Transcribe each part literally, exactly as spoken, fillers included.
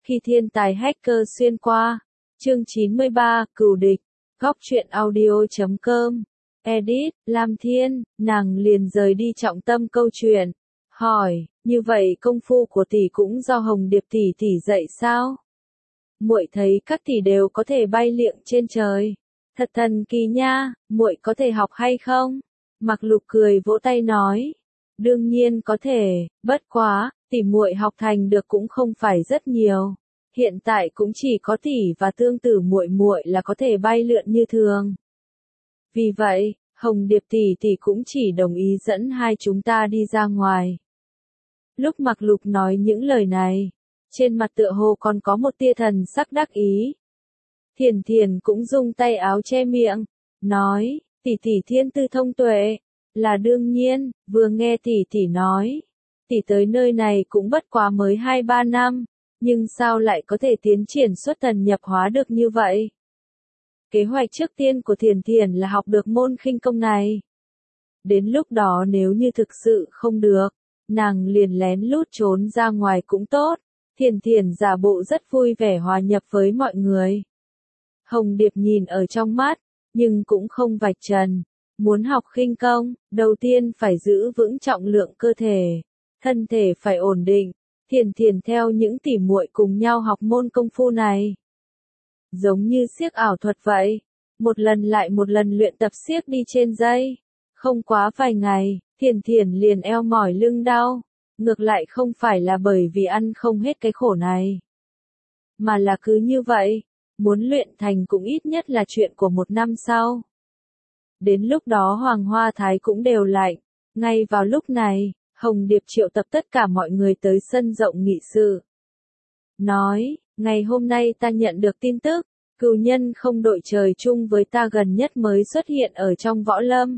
Khi thiên tài hacker xuyên qua. Chương chín mươi ba, cừu địch. Góc truyện audio chấm com. Edit, Lam Thiên, nàng liền rời đi trọng tâm câu chuyện. Hỏi, như vậy công phu của tỷ cũng do Hồng Điệp tỷ tỷ dạy sao? Muội thấy các tỷ đều có thể bay liệng trên trời. Thật thần kỳ nha, muội có thể học hay không? Mạc Lục cười vỗ tay nói. Đương nhiên có thể, bất quá, tỷ muội học thành được cũng không phải rất nhiều. Hiện tại cũng chỉ có tỷ và tương tử muội muội là có thể bay lượn như thường. Vì vậy, Hồng Điệp tỷ tỷ cũng chỉ đồng ý dẫn hai chúng ta đi ra ngoài. Lúc Mạc Lục nói những lời này, trên mặt tựa hồ còn có một tia thần sắc đắc ý. Thiền Thiền cũng dùng tay áo che miệng, nói, tỷ tỷ thiên tư thông tuệ, là đương nhiên, vừa nghe tỷ tỷ nói, tỷ tới nơi này cũng bất quá mới hai ba năm, nhưng sao lại có thể tiến triển xuất thần nhập hóa được như vậy? Kế hoạch trước tiên của Thiền Thiền là học được môn khinh công này. Đến lúc đó nếu như thực sự không được, nàng liền lén lút trốn ra ngoài cũng tốt. Thiền Thiền giả bộ rất vui vẻ hòa nhập với mọi người. Hồng Điệp nhìn ở trong mắt, nhưng cũng không vạch trần. Muốn học khinh công, đầu tiên phải giữ vững trọng lượng cơ thể, thân thể phải ổn định. Thiền Thiền theo những tỉ muội cùng nhau học môn công phu này. Giống như xiếc ảo thuật vậy, một lần lại một lần luyện tập xiếc đi trên dây. Không quá vài ngày, Thiền Thiền liền eo mỏi lưng đau. Ngược lại không phải là bởi vì ăn không hết cái khổ này, mà là cứ như vậy, muốn luyện thành cũng ít nhất là chuyện của một năm sau. Đến lúc đó Hoàng Hoa Thái cũng đều lạnh. Ngay vào lúc này, Hồng Điệp triệu tập tất cả mọi người tới sân rộng nghị sự. Nói, ngày hôm nay ta nhận được tin tức, cừu nhân không đội trời chung với ta gần nhất mới xuất hiện ở trong võ lâm.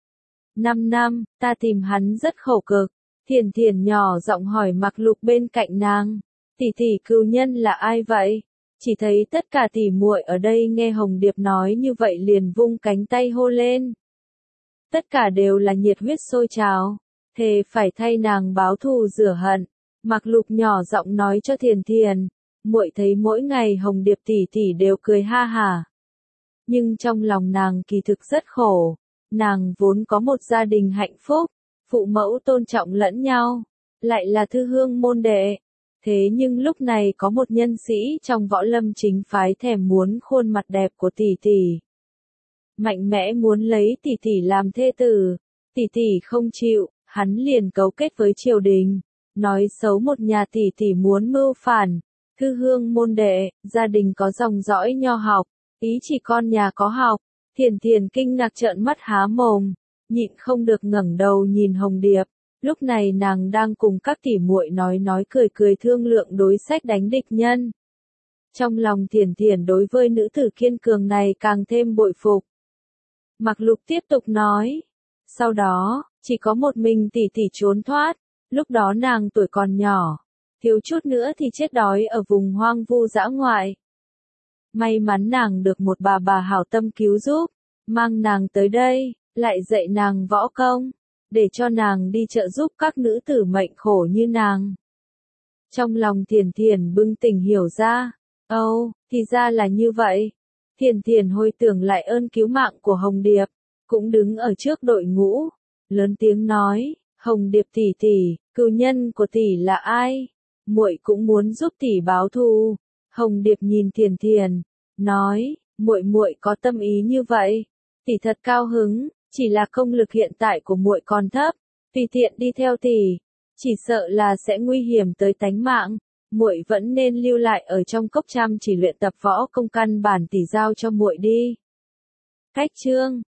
Năm năm, ta tìm hắn rất khổ cực. Thiền Thiền nhỏ giọng hỏi Mạc Lục bên cạnh nàng, tỷ tỷ cừu nhân là ai vậy? Chỉ thấy tất cả tỷ muội ở đây nghe Hồng Điệp nói như vậy liền vung cánh tay hô lên. Tất cả đều là nhiệt huyết sôi trào, thề phải thay nàng báo thù rửa hận. Mạc Lục nhỏ giọng nói cho Thiền Thiền, muội thấy mỗi ngày Hồng Điệp tỷ tỷ đều cười ha hả. Nhưng trong lòng nàng kỳ thực rất khổ, nàng vốn có một gia đình hạnh phúc. Phụ mẫu tôn trọng lẫn nhau, lại là thư hương môn đệ. Thế nhưng lúc này có một nhân sĩ trong võ lâm chính phái thèm muốn khuôn mặt đẹp của tỷ tỷ. Mạnh mẽ muốn lấy tỷ tỷ làm thê tử. Tỷ tỷ không chịu, hắn liền cấu kết với triều đình, nói xấu một nhà tỷ tỷ muốn mưu phản. Thư hương môn đệ, gia đình có dòng dõi nho học, ý chỉ con nhà có học. Thiền Thiền kinh ngạc trợn mắt há mồm. Nhịn không được ngẩng đầu nhìn Hồng Điệp, lúc này nàng đang cùng các tỷ muội nói nói cười cười thương lượng đối sách đánh địch nhân. Trong lòng Thiền Thiền đối với nữ tử kiên cường này càng thêm bội phục. Mạc Lục tiếp tục nói, sau đó, chỉ có một mình tỷ tỷ trốn thoát, lúc đó nàng tuổi còn nhỏ, thiếu chút nữa thì chết đói ở vùng hoang vu dã ngoại. May mắn nàng được một bà bà hảo tâm cứu giúp, mang nàng tới đây. Lại dạy nàng võ công, để cho nàng đi trợ giúp các nữ tử mệnh khổ như nàng. Trong lòng Thiền Thiền bừng tỉnh hiểu ra, âu, oh, thì ra là như vậy. Thiền Thiền hồi tưởng lại ơn cứu mạng của Hồng Điệp, cũng đứng ở trước đội ngũ, lớn tiếng nói, Hồng Điệp tỷ tỷ, cừu nhân của tỷ là ai? Muội cũng muốn giúp tỷ báo thù. Hồng Điệp nhìn Thiền Thiền, nói, muội muội có tâm ý như vậy, tỷ thật cao hứng. Chỉ là công lực hiện tại của muội còn thấp, tùy tiện đi theo tỷ, chỉ sợ là sẽ nguy hiểm tới tánh mạng. Muội vẫn nên lưu lại ở trong cốc chăm chỉ luyện tập võ công căn bản tỷ giao cho muội đi. Cách chương